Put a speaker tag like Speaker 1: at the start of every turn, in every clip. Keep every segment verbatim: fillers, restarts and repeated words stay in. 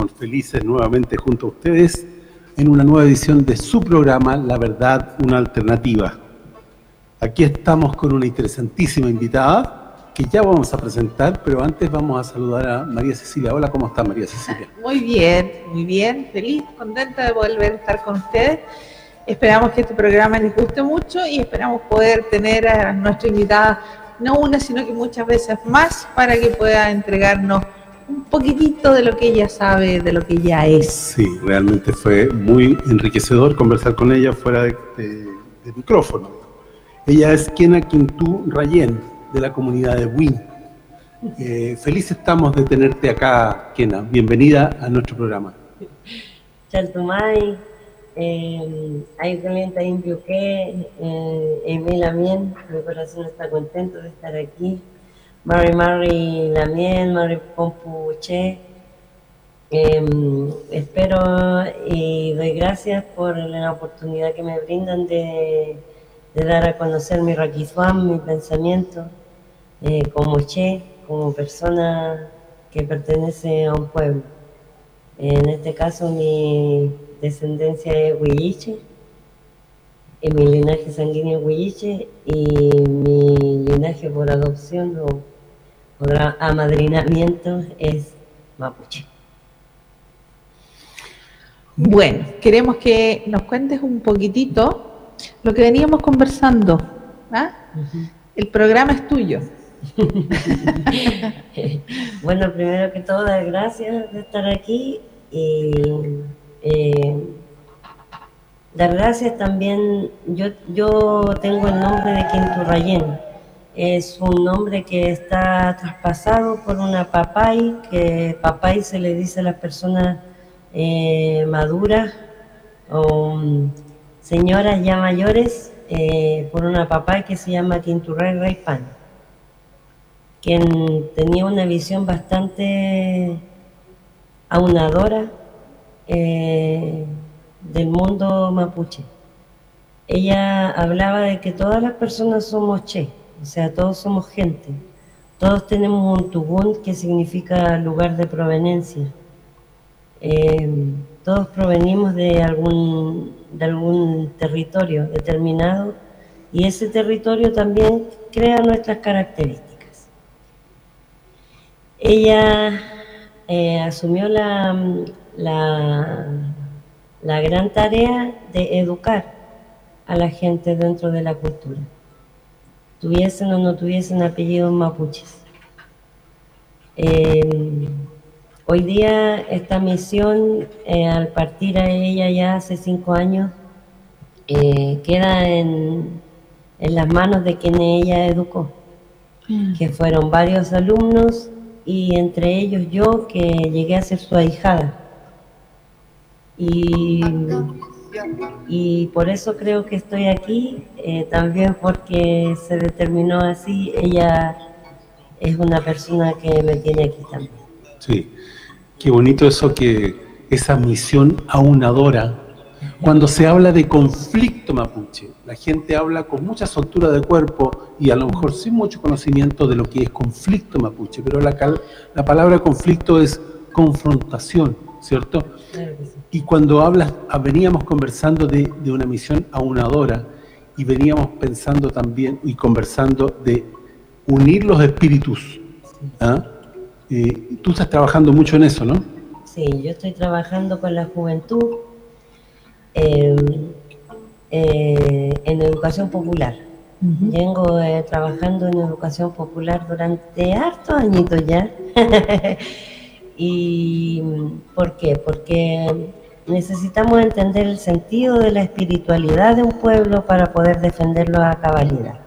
Speaker 1: estamos felices nuevamente junto a ustedes en una nueva edición de su programa La Verdad, una Alternativa. Aquí estamos con una interesantísima invitada que ya vamos a presentar, pero antes vamos a saludar a María Cecilia. Hola, ¿cómo está María Cecilia?
Speaker 2: Muy bien, muy bien, feliz, contenta de volver a estar con ustedes. Esperamos que este programa les guste mucho y esperamos poder tener a nuestra invitada no una, sino que muchas veces más, para que pueda entregarnos un poquitito de lo que ella sabe, de lo que ella es.
Speaker 1: Sí, realmente fue muy enriquecedor conversar con ella fuera de, de, de micrófono. Ella es Kena Quintú Rayén, de la comunidad de Win. Eh, feliz estamos de tenerte acá, Kena. Bienvenida a nuestro programa.
Speaker 3: Chaltumay, eh, hay clientes en Piuqué, eh, Emil Lamien, mi corazón está contento de estar aquí. Mari Mari Lamien, Mari Pompuche, eh, espero y doy gracias por la oportunidad que me brindan de, de dar a conocer mi Raquisuam, mi pensamiento, eh, como Che, como persona que pertenece a un pueblo. En este caso mi descendencia es huilliche, y mi linaje sanguíneo es huilliche, y mi linaje por adopción o por amadrinamiento es mapuche.
Speaker 2: Bueno, queremos que nos cuentes un poquitito lo que veníamos conversando. ¿Ah? Uh-huh. El programa es tuyo.
Speaker 3: Bueno, primero que todo, dar gracias de estar aquí y eh, dar gracias también. Yo, yo tengo el nombre de Quintú Rayén. Es un nombre que está traspasado por una papay, que papay se le dice a las personas eh, maduras o um, señoras ya mayores, eh, por una papay que se llama Quinturray Raypan, quien tenía una visión bastante aunadora eh, del mundo mapuche. Ella hablaba de que todas las personas somos che, o sea, todos somos gente, todos tenemos un tubún que significa lugar de proveniencia, eh, todos provenimos de algún, de algún territorio determinado y ese territorio también crea nuestras características. Ella eh, asumió la, la, la gran tarea de educar a la gente dentro de la cultura, tuviesen o no tuviesen apellidos mapuches. Eh, hoy día esta misión, eh, al partir a ella ya hace cinco años, eh, queda en, en las manos de quien ella educó, mm. que fueron varios alumnos y entre ellos yo, que llegué a ser su ahijada. Y... Y por eso creo que estoy aquí, eh, también porque se determinó así. Ella es una persona que me tiene aquí también.
Speaker 1: Sí, qué bonito eso, que esa misión aunadora. Cuando se habla de conflicto mapuche, la gente habla con mucha soltura de cuerpo y a lo mejor sin mucho conocimiento de lo que es conflicto mapuche, pero la, la palabra conflicto es confrontación, ¿cierto?
Speaker 3: Claro que sí.
Speaker 1: Y cuando hablas, veníamos conversando de, de una misión aunadora y veníamos pensando también y conversando de unir los espíritus. ¿Ah? Eh, tú estás trabajando mucho en eso, ¿no?
Speaker 3: Sí, yo estoy trabajando con la juventud eh, eh, en educación popular. Uh-huh. Vengo eh, trabajando en educación popular durante hartos añitos ya. ¿Y por qué? Porque necesitamos entender el sentido de la espiritualidad de un pueblo para poder defenderlo a cabalidad.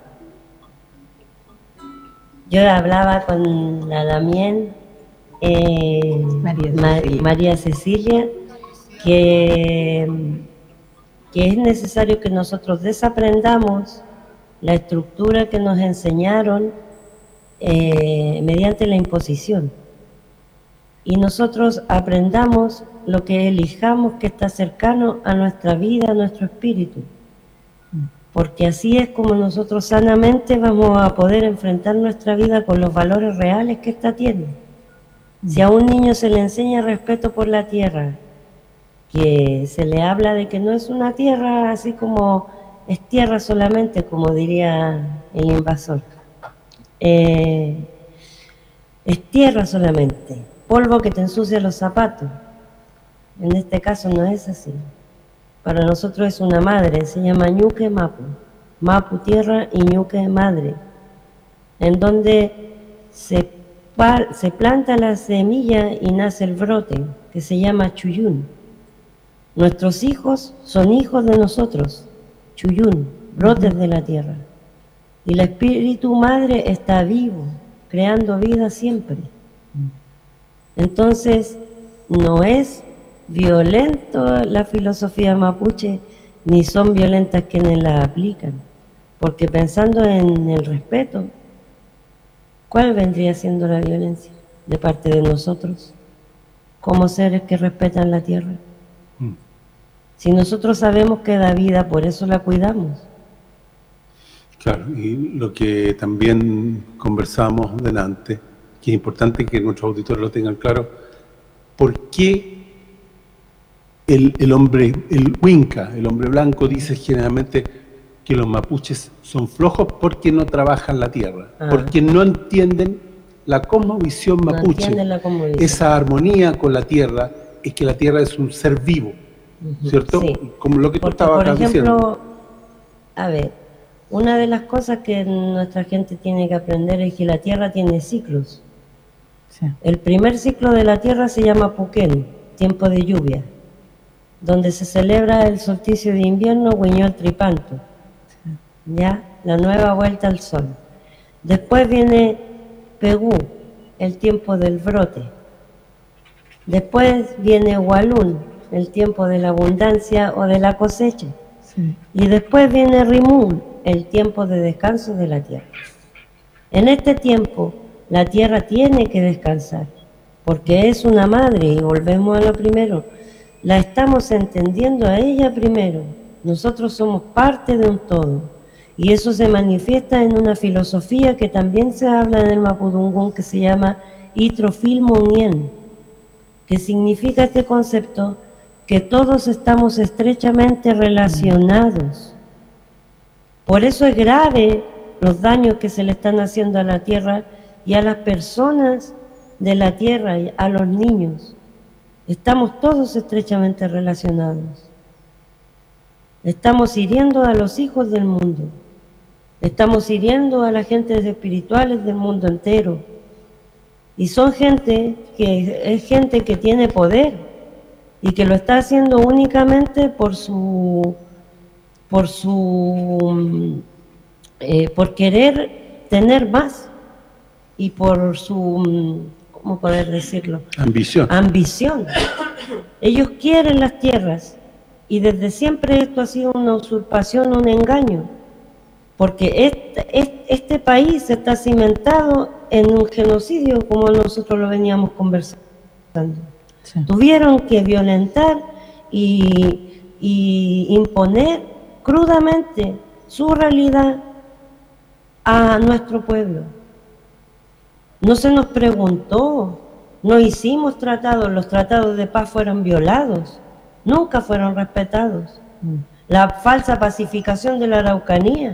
Speaker 3: Yo hablaba con la Damien, eh, María, Cecilia. María Cecilia, que, que es necesario que nosotros desaprendamos la estructura que nos enseñaron eh, mediante la imposición. Y nosotros aprendamos lo que elijamos que está cercano a nuestra vida, a nuestro espíritu. Porque así es como nosotros sanamente vamos a poder enfrentar nuestra vida con los valores reales que ésta tiene. Si a un niño se le enseña respeto por la tierra, que se le habla de que no es una tierra así como es tierra solamente, como diría el invasor, eh, es tierra solamente, polvo que te ensucia los zapatos. En este caso no es así. Para nosotros es una madre, se llama Ñuque Mapu. Mapu tierra y Ñuque madre, en donde se, se planta la semilla y nace el brote, que se llama Chuyún. Nuestros hijos son hijos de nosotros, Chuyún, brotes de la tierra. Y el espíritu madre está vivo, creando vida siempre. Entonces, no es violento la filosofía mapuche, ni son violentas quienes la aplican, porque pensando en el respeto, ¿cuál vendría siendo la violencia de parte de nosotros, como seres que respetan la tierra? Mm. Si nosotros sabemos que da vida, por eso la cuidamos.
Speaker 1: Claro, y lo que también conversamos delante, que es importante que nuestros auditores lo tengan claro, ¿por qué el, el hombre, el Huinca, el hombre blanco, dice generalmente que los mapuches son flojos porque no trabajan la tierra, ah. porque no entienden la cosmovisión mapuche, no la cosmovisión. Esa armonía con la tierra, es que la tierra es un ser vivo, uh-huh. ¿cierto? Sí. Como lo que tú
Speaker 3: porque,
Speaker 1: estabas
Speaker 3: por ejemplo,
Speaker 1: diciendo.
Speaker 3: A ver, una de las cosas que nuestra gente tiene que aprender es que la tierra tiene ciclos. Sí. El primer ciclo de la tierra se llama Puquén, tiempo de lluvia, donde se celebra el solsticio de invierno, Huiñol Tripanto, sí. ya, la nueva vuelta al sol. Después viene Pegú, el tiempo del brote. Después viene Hualún, el tiempo de la abundancia o de la cosecha. Sí. Y después viene Rimún, el tiempo de descanso de la tierra. En este tiempo, la tierra tiene que descansar, porque es una madre, y volvemos a lo primero, la estamos entendiendo a ella primero. Nosotros somos parte de un todo, y eso se manifiesta en una filosofía que también se habla en el Mapudungún, que se llama Itrofilmunien, que significa este concepto que todos estamos estrechamente relacionados. Por eso es grave los daños que se le están haciendo a la tierra y a las personas de la tierra, y a los niños. Estamos todos estrechamente relacionados. Estamos hiriendo a los hijos del mundo. Estamos hiriendo a las gentes espirituales del mundo entero. Y son gente que es gente que tiene poder y que lo está haciendo únicamente por su por su eh, por querer tener más y por su, ¿cómo poder decirlo?
Speaker 1: Ambición.
Speaker 3: Ambición. Ellos quieren las tierras y desde siempre esto ha sido una usurpación, un engaño, porque este, este, este país está cimentado en un genocidio, como nosotros lo veníamos conversando. Sí. Tuvieron que violentar y, y imponer crudamente su realidad a nuestro pueblo. No se nos preguntó, no hicimos tratados, los tratados de paz fueron violados, nunca fueron respetados. Mm. La falsa pacificación de la Araucanía,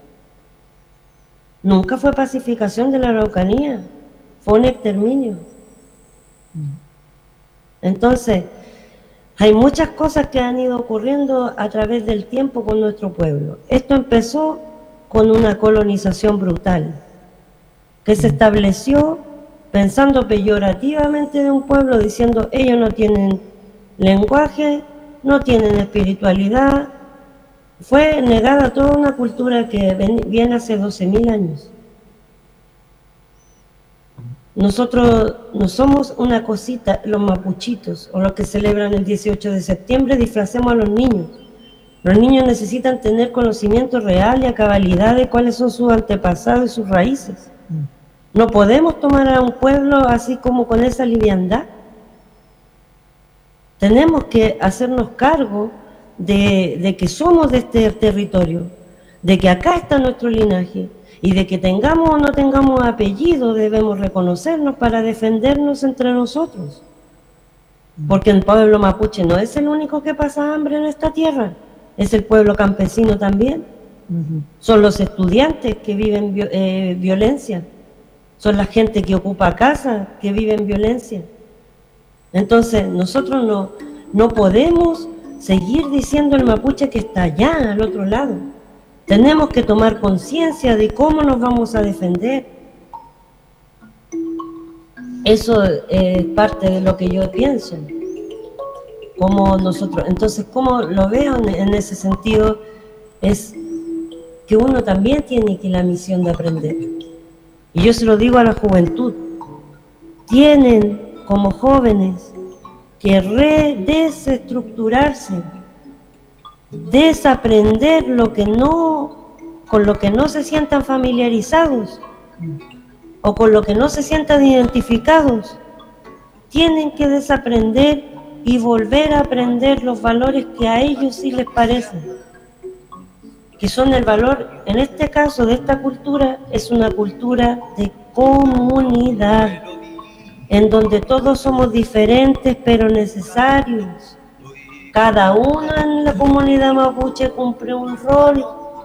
Speaker 3: nunca fue pacificación de la Araucanía, fue un exterminio. Mm. Entonces, hay muchas cosas que han ido ocurriendo a través del tiempo con nuestro pueblo. Esto empezó con una colonización brutal, que se estableció pensando peyorativamente de un pueblo, diciendo ellos no tienen lenguaje, no tienen espiritualidad. Fue negada toda una cultura que ven, viene hace doce mil años. Nosotros no somos una cosita, los mapuchitos, o los que celebran el dieciocho de septiembre, disfracemos a los niños. Los niños necesitan tener conocimiento real y a cabalidad de cuáles son sus antepasados y sus raíces. No podemos tomar a un pueblo así como con esa liviandad. Tenemos que hacernos cargo de, de que somos de este territorio, de que acá está nuestro linaje Y de que tengamos o no tengamos apellido, debemos reconocernos para defendernos entre nosotros. Porque el pueblo mapuche no es el único que pasa hambre en esta tierra, es el pueblo campesino también. Uh-huh. Son los estudiantes que viven eh, violencia, son la gente que ocupa casa que viven violencia. Entonces nosotros no, no podemos seguir diciendo el mapuche que está allá, al otro lado. Tenemos que tomar conciencia de cómo nos vamos a defender. Eso es parte de lo que yo pienso. Como nosotros, entonces, como lo veo en, en ese sentido, es que uno también tiene que la misión de aprender. Y yo se lo digo a la juventud. Tienen como jóvenes que redesestructurarse, desaprender lo que no, con lo que no se sientan familiarizados o con lo que no se sientan identificados. Tienen que desaprender y volver a aprender los valores que a ellos sí les parecen, que son el valor, en este caso de esta cultura, es una cultura de comunidad, en donde todos somos diferentes pero necesarios. Cada uno en la comunidad mapuche cumple un rol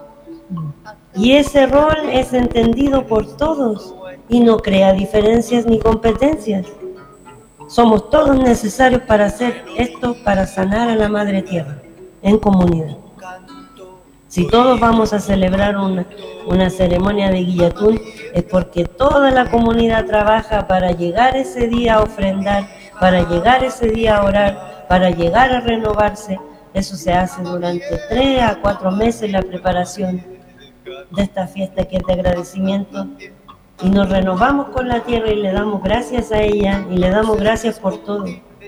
Speaker 3: y ese rol es entendido por todos y no crea diferencias ni competencias. Somos todos necesarios para hacer esto, para sanar a la madre tierra en comunidad. Si todos vamos a celebrar una, una ceremonia de Guillatún, es porque toda la comunidad trabaja para llegar ese día a ofrendar, para llegar ese día a orar, para llegar a renovarse. Eso se hace durante tres a cuatro meses, la preparación de esta fiesta que es de agradecimiento. Y nos renovamos con la tierra y le damos gracias a ella y le damos gracias por todo.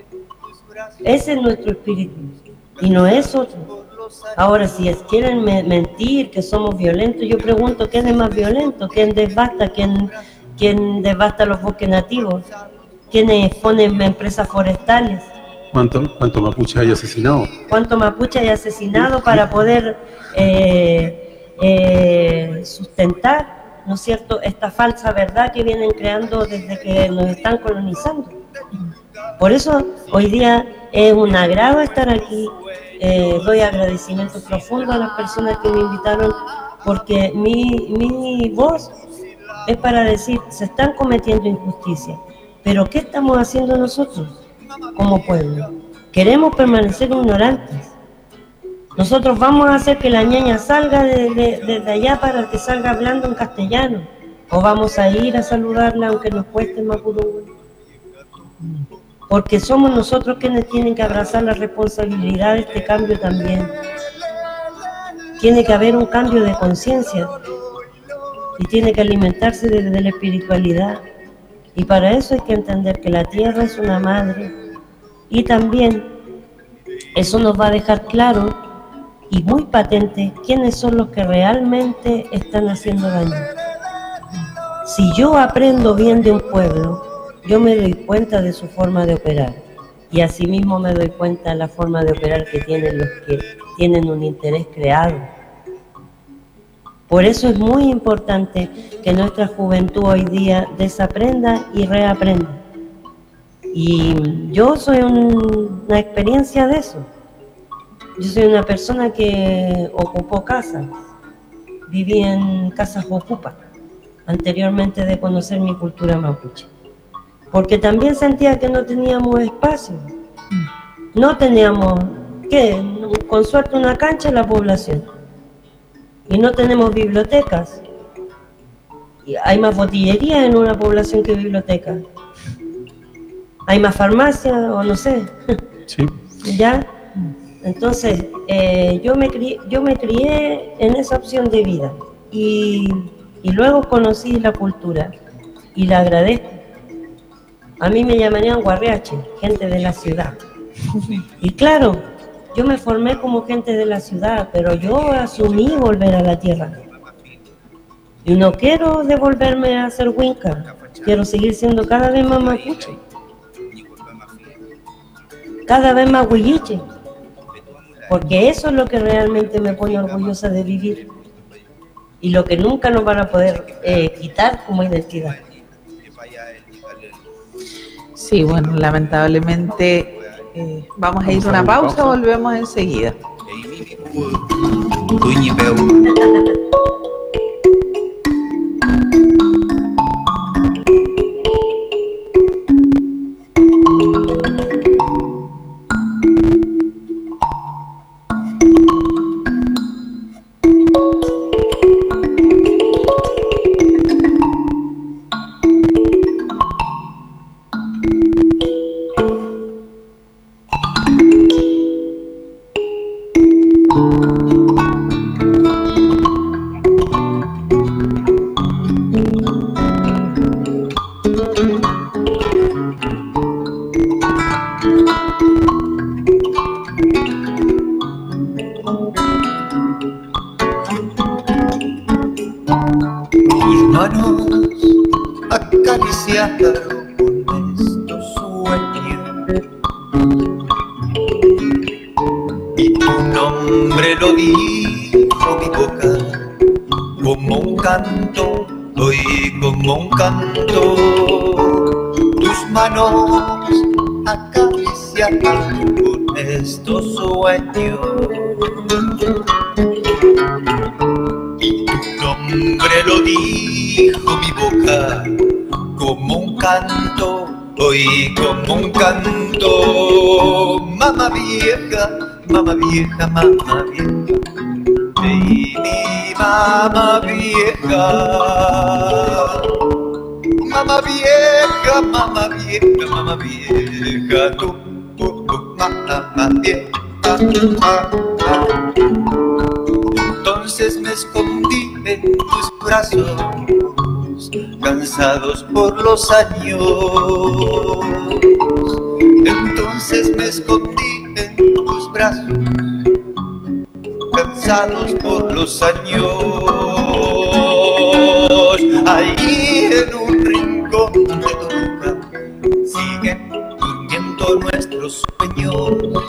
Speaker 3: Ese es nuestro espíritu y no es otro. Ahora, si es, quieren me mentir que somos violentos, yo pregunto, ¿quién es más violento? ¿Quién devasta? ¿Quién, quién devasta los bosques nativos? ¿Quiénes ponen empresas forestales?
Speaker 1: ¿Cuánto, cuánto mapuche hay asesinado?
Speaker 3: ¿Cuánto mapuche hay asesinado para poder eh, eh, sustentar, ¿no es cierto?, esta falsa verdad que vienen creando desde que nos están colonizando? Por eso hoy día es un agrado estar aquí. Eh, doy agradecimiento profundo a las personas que me invitaron, porque mi, mi voz es para decir, se están cometiendo injusticias, pero ¿qué estamos haciendo nosotros como pueblo? Queremos permanecer ignorantes. Nosotros vamos a hacer que la ñaña salga de, de, desde allá para que salga hablando en castellano, o vamos a ir a saludarla aunque nos cueste mapudungun. Porque somos nosotros quienes tienen que abrazar la responsabilidad de este cambio también. Tiene que haber un cambio de conciencia y tiene que alimentarse desde la espiritualidad. Y para eso hay que entender que la tierra es una madre y también eso nos va a dejar claro y muy patente quiénes son los que realmente están haciendo daño. Si yo aprendo bien de un pueblo, yo me doy cuenta de su forma de operar y asimismo me doy cuenta de la forma de operar que tienen los que tienen un interés creado. Por eso es muy importante que nuestra juventud hoy día desaprenda y reaprenda. Y yo soy un, una experiencia de eso. Yo soy una persona que ocupó casas, viví en casas ocupa, anteriormente de conocer mi cultura mapuche. Porque también sentía que no teníamos espacio, no teníamos, ¿qué? Con suerte una cancha en la población, y no tenemos bibliotecas, y hay más botillería en una población que bibliotecas, hay más farmacia, o no sé,
Speaker 1: sí.
Speaker 3: ¿Ya? Entonces, eh, yo, me crié, yo me crié en esa opción de vida, y, y luego conocí la cultura, y la agradezco. A mí me llamarían guarriache, gente de la ciudad. Y claro, yo me formé como gente de la ciudad, pero yo asumí volver a la tierra. Y no quiero devolverme a ser huinca, quiero seguir siendo cada vez más mapuche, cada vez más huilliche, porque eso es lo que realmente me pone orgullosa de vivir. y lo que nunca nos van a poder eh, quitar como identidad.
Speaker 2: Sí, bueno, lamentablemente eh, vamos a ir a una pausa, volvemos enseguida.
Speaker 4: Como un canto, mamá vieja, mamá vieja, mamá vieja, y mi mamá vieja, mamá vieja, mamá vieja, mamá vieja, tú, tú, tú, mamá vieja. Entonces me escondí en tus brazos, cansados por los años. Entonces me escondí en tus brazos, cansados por los años. Ahí en un rincón de tu boca siguen durmiendo nuestros sueños.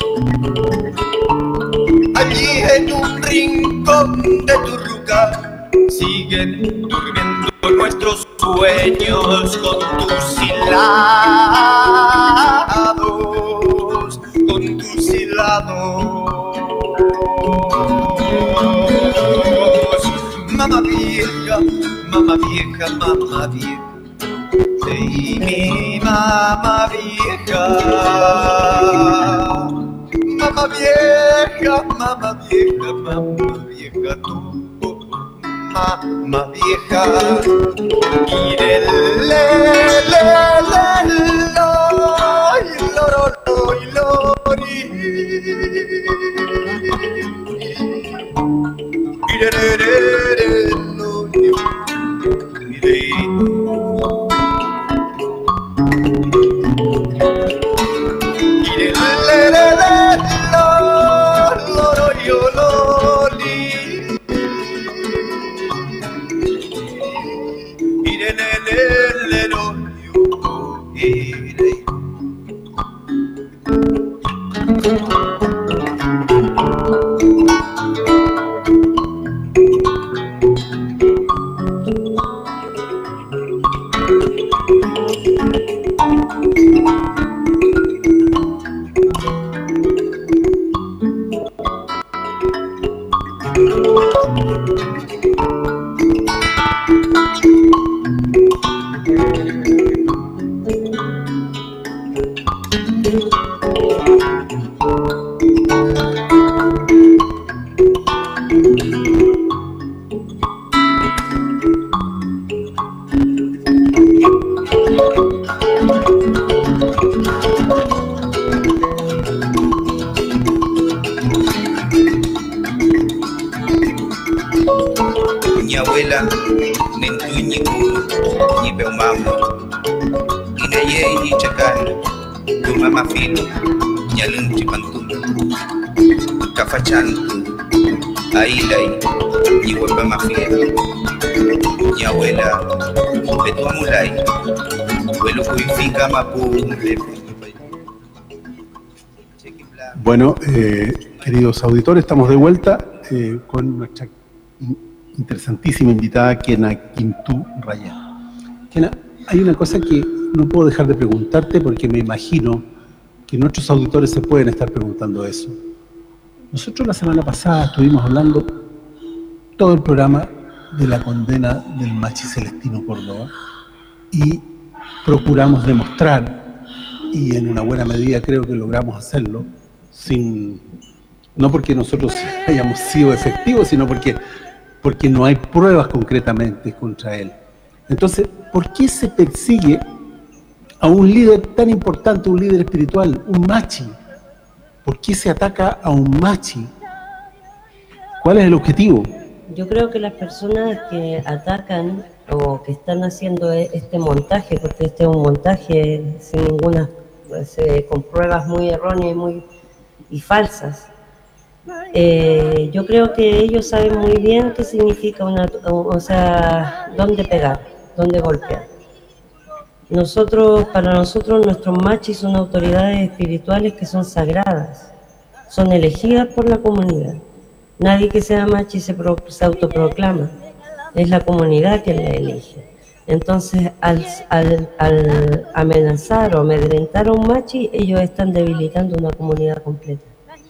Speaker 4: Allí en un rincón de tu ruca siguen durmiendo nuestros sueños, con tus hilados, con tus hilados. Mamá vieja, mamá vieja, mamá vieja, sí, mi mamá vieja. Mamá vieja, mamá vieja, mamá vieja, tú. Mamá vieja, y le le le le lo y lo lo y lo y le le le le lo y le y le le le le lo lo yo lo li. Mi abuela, Nentuñi, ni Peumamo, y Naye, ni Chacal, tu mamá filo, Yalun Chipantum, Cafachan, Ailay, ni Huepa Mafia, mi abuela, Betuamulay, Huelo Cuifica Mapu.
Speaker 1: Bueno, eh, queridos auditores, estamos de vuelta eh, con nuestra interesantísima invitada, Kena Quintú Raya. Kena, hay una cosa que no puedo dejar de preguntarte porque me imagino que nuestros auditores se pueden estar preguntando eso. Nosotros la semana pasada estuvimos hablando todo el programa de la condena del Machi Celestino Córdoba y procuramos demostrar, y en una buena medida creo que logramos hacerlo, sin no porque nosotros hayamos sido efectivos, sino porque, porque no hay pruebas concretamente contra él. Entonces, ¿por qué se persigue a un líder tan importante, un líder espiritual, un machi? ¿Por qué se ataca a un machi? ¿Cuál es el objetivo?
Speaker 3: Yo creo que las personas que atacan o que están haciendo este montaje, porque este es un montaje sin ninguna, pues, eh, con pruebas muy erróneas y, muy, y falsas, eh, yo creo que ellos saben muy bien qué significa una, o sea, dónde pegar, dónde golpear. Nosotros, para nosotros, nuestros machis son autoridades espirituales que son sagradas, son elegidas por la comunidad. Nadie que sea machi se, pro, se autoproclama, es la comunidad que la elige. Entonces, al, al, al amenazar o amedrentar a un machi, ellos están debilitando una comunidad completa.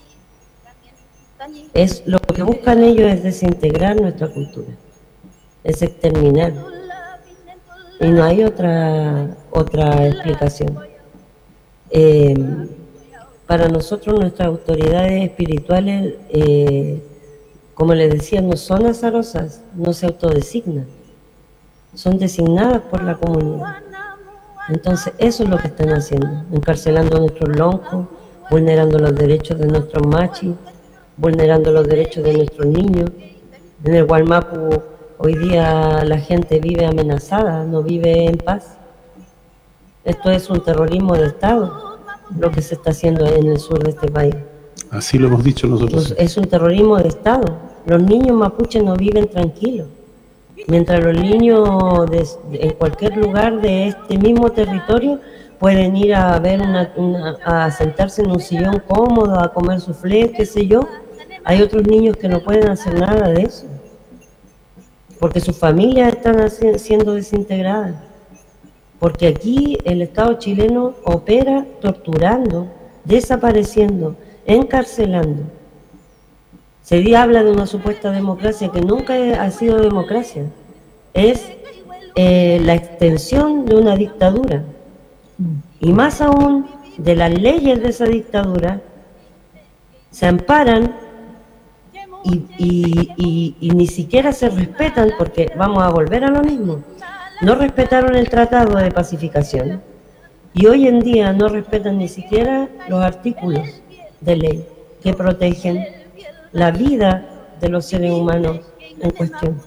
Speaker 3: Es, lo que buscan ellos es desintegrar nuestra cultura, es exterminar. Y no hay otra, otra explicación. Eh, para nosotros, nuestras autoridades espirituales, eh, como les decía, no son azarosas, no se autodesignan, son designadas por la comunidad. Entonces, eso es lo que están haciendo, encarcelando a nuestros loncos, vulnerando los derechos de nuestros machis, vulnerando los derechos de nuestros niños. En el Gualmapu hoy día la gente vive amenazada, no vive en paz. Esto es un terrorismo de Estado, lo que se está haciendo en el sur de este país.
Speaker 1: Así lo hemos dicho nosotros.
Speaker 3: Es un terrorismo de Estado. Los niños mapuches no viven tranquilos. Mientras los niños de, de, en cualquier lugar de este mismo territorio pueden ir a ver una, una, a sentarse en un sillón cómodo, a comer soufflé, qué sé yo, hay otros niños que no pueden hacer nada de eso, porque sus familias están siendo desintegradas, porque aquí el Estado chileno opera torturando, desapareciendo, encarcelando. Se habla de una supuesta democracia que nunca ha sido democracia, es eh, la extensión de una dictadura, y más aún de las leyes de esa dictadura se amparan y, y, y, y ni siquiera se respetan, porque vamos a volver a lo mismo. No respetaron el tratado de pacificación y hoy en día no respetan ni siquiera los artículos de ley que protegen la vida de los seres humanos en cuestión.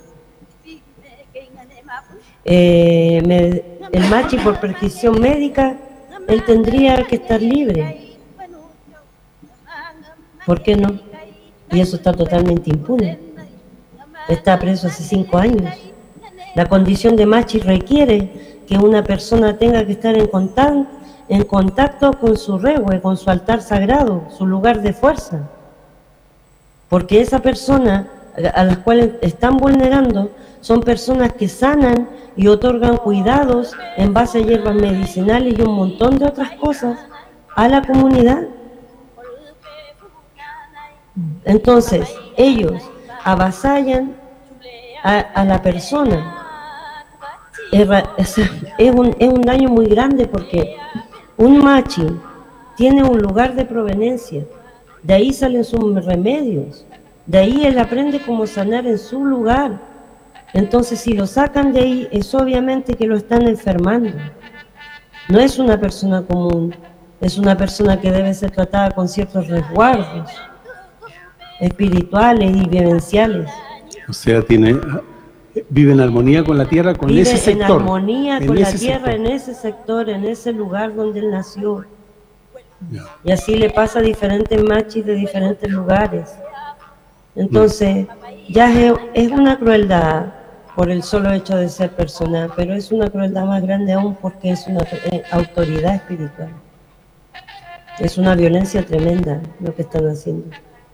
Speaker 3: Eh, me, el machi por prescripción médica, él tendría que estar libre. ¿Por qué no? Y eso está totalmente impune. Está preso hace cinco años. La condición de machi requiere que una persona tenga que estar en contacto, en contacto con su regue, con su altar sagrado, su lugar de fuerza. Porque esa persona a las cuales están vulnerando son personas que sanan y otorgan cuidados en base a hierbas medicinales y un montón de otras cosas a la comunidad. Entonces, ellos avasallan a, a la persona. Es, es, un, es un daño muy grande porque un machi tiene un lugar de proveniencia, de ahí salen sus remedios, de ahí él aprende cómo sanar en su lugar. Entonces, si lo sacan de ahí, es obviamente que lo están enfermando. No es una persona común, es una persona que debe ser tratada con ciertos resguardos espirituales y vivenciales.
Speaker 1: O sea, tiene vive en armonía con la tierra, con
Speaker 3: vive
Speaker 1: ese sector.
Speaker 3: en armonía con la tierra,
Speaker 1: sector.
Speaker 3: en ese sector, en ese lugar donde él nació.
Speaker 1: Ya.
Speaker 3: Y así le pasa a diferentes machis de diferentes lugares. Entonces, ya es, es una crueldad por el solo hecho de ser persona, pero es una crueldad más grande aún porque es una eh, autoridad espiritual. Es una violencia tremenda lo que están haciendo.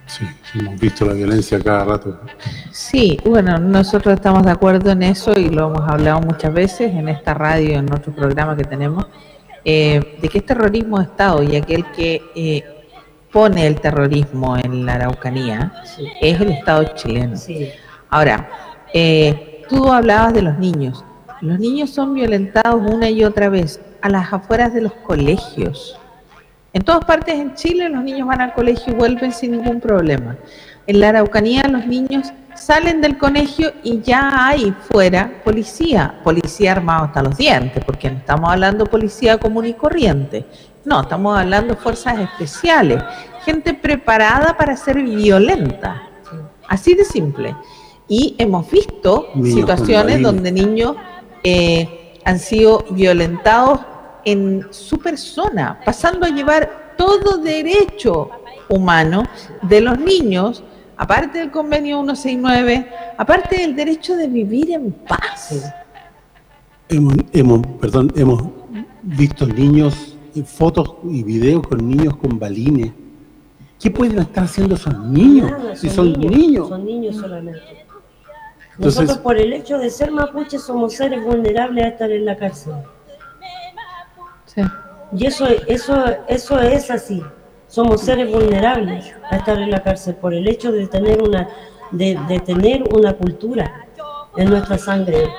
Speaker 1: Sí, hemos visto la violencia cada rato.
Speaker 2: Sí, bueno, nosotros estamos de acuerdo en eso y lo hemos hablado muchas veces en esta radio, en otro programa que tenemos, eh, de que es terrorismo de Estado y aquel que eh, pone el terrorismo en la Araucanía
Speaker 3: Sí.
Speaker 2: es el Estado chileno.
Speaker 3: Sí.
Speaker 2: Ahora, eh, tú hablabas de los niños. Los niños son violentados una y otra vez a las afueras de los colegios. En todas partes en Chile los niños van al colegio y vuelven sin ningún problema. En la Araucanía los niños salen del colegio y ya hay fuera policía, policía armado hasta los dientes, porque no estamos hablando de policía común y corriente, no, estamos hablando de fuerzas especiales, gente preparada para ser violenta, así de simple. Y hemos visto
Speaker 1: Niños
Speaker 2: situaciones
Speaker 1: con
Speaker 2: donde niños eh, han sido violentados en su persona, pasando a llevar todo derecho humano de los niños, aparte del convenio ciento sesenta y nueve, aparte del derecho de vivir en paz.
Speaker 1: Hemos, hemos, perdón, hemos visto niños, fotos y videos con niños con balines. ¿Qué pueden estar haciendo esos niños?
Speaker 3: Nada,
Speaker 1: Si son niños.
Speaker 3: Son niños solamente.
Speaker 1: Entonces-
Speaker 3: Nosotros por el hecho de ser mapuches somos seres vulnerables a estar en la cárcel.
Speaker 2: Sí.
Speaker 3: Y eso, eso, eso es así. Somos seres vulnerables a estar en la cárcel por el hecho de tener una, de, de tener una cultura en nuestra sangre.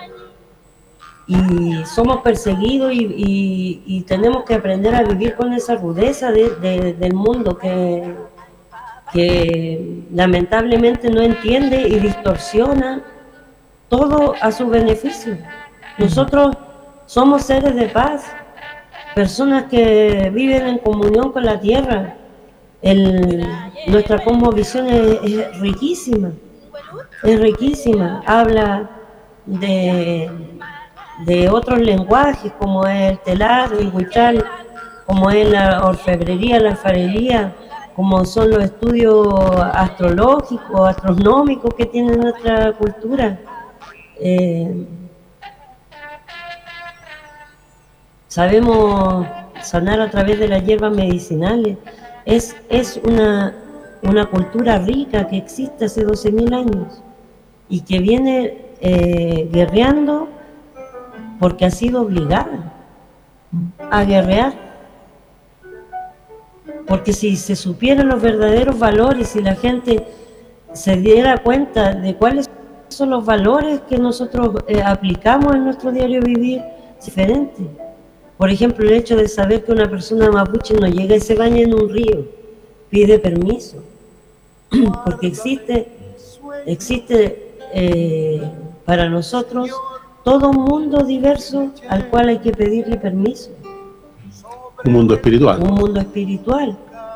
Speaker 3: Y somos perseguidos y, y, y tenemos que aprender a vivir con esa rudeza de, de, del mundo que, que lamentablemente no entiende y distorsiona todo a su beneficio. Nosotros somos seres de paz, personas que viven en comunión con la tierra. El, nuestra cosmovisión es, es riquísima, es riquísima. Habla de, de otros lenguajes como es el telar, el huichal, como es la orfebrería, la alfarería, como son los estudios astrológicos, astronómicos que tiene nuestra cultura. Eh, sabemos sanar a través de las hierbas medicinales. Es, es una, una cultura rica que existe hace doce mil años y que viene eh, guerreando porque ha sido obligada a guerrear. Porque si se supieran los verdaderos valores, si la gente se diera cuenta de cuáles son los valores que nosotros eh, aplicamos en nuestro diario vivir, es diferente. Por ejemplo, el hecho de saber que una persona mapuche no llega y se baña en un río, pide permiso, porque existe, existe eh, para nosotros todo un mundo diverso al cual hay que pedirle permiso.
Speaker 1: Un mundo espiritual.
Speaker 3: Un mundo espiritual,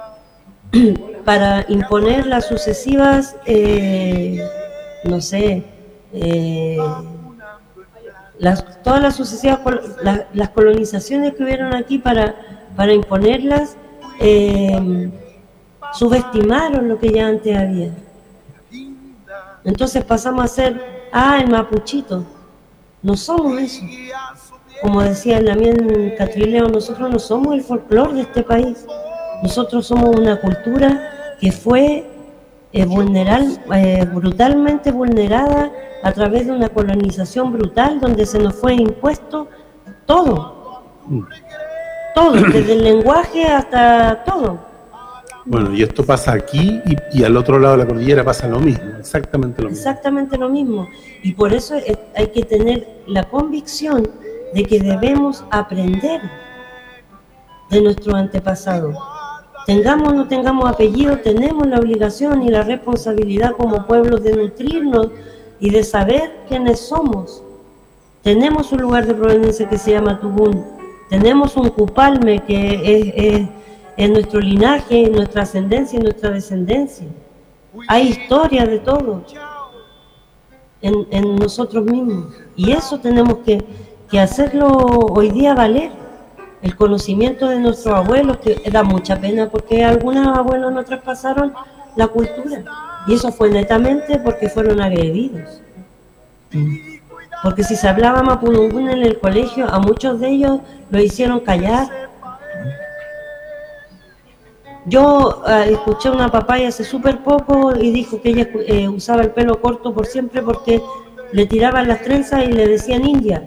Speaker 3: para imponer las sucesivas, eh, no sé, eh, las, todas las sucesivas, las, las colonizaciones que hubieron aquí para, para imponerlas, eh, subestimaron lo que ya antes había. Entonces pasamos a ser, ah, el mapuchito. No somos eso. Como decía Damián Catrileo, nosotros no somos el folclore de este país. Nosotros somos una cultura que fue eh, vulneral, eh, brutalmente vulnerada a través de una colonización brutal donde se nos fue impuesto todo. Todo, desde el lenguaje hasta todo.
Speaker 1: Bueno, y esto pasa aquí y, y al otro lado de la cordillera pasa lo mismo, exactamente lo mismo.
Speaker 3: Exactamente lo mismo. Y por eso es, hay que tener la convicción de que debemos aprender de nuestros antepasados. Tengamos o no tengamos apellido, tenemos la obligación y la responsabilidad como pueblo de nutrirnos y de saber quiénes somos. Tenemos un lugar de proveniencia que se llama Tubún. Tenemos un cupalme que es, es, es nuestro linaje, nuestra ascendencia y nuestra descendencia. Hay historia de todo en, en nosotros mismos. Y eso tenemos que, que hacerlo hoy día valer. El conocimiento de nuestros abuelos, que da mucha pena porque algunos abuelos nos traspasaron la cultura. Y eso fue netamente porque fueron agredidos. Porque si se hablaba mapudungún en el colegio, a muchos de ellos lo hicieron callar. Yo eh, escuché a una papaya hace súper poco y dijo que ella eh, usaba el pelo corto por siempre porque le tiraban las trenzas y le decían india.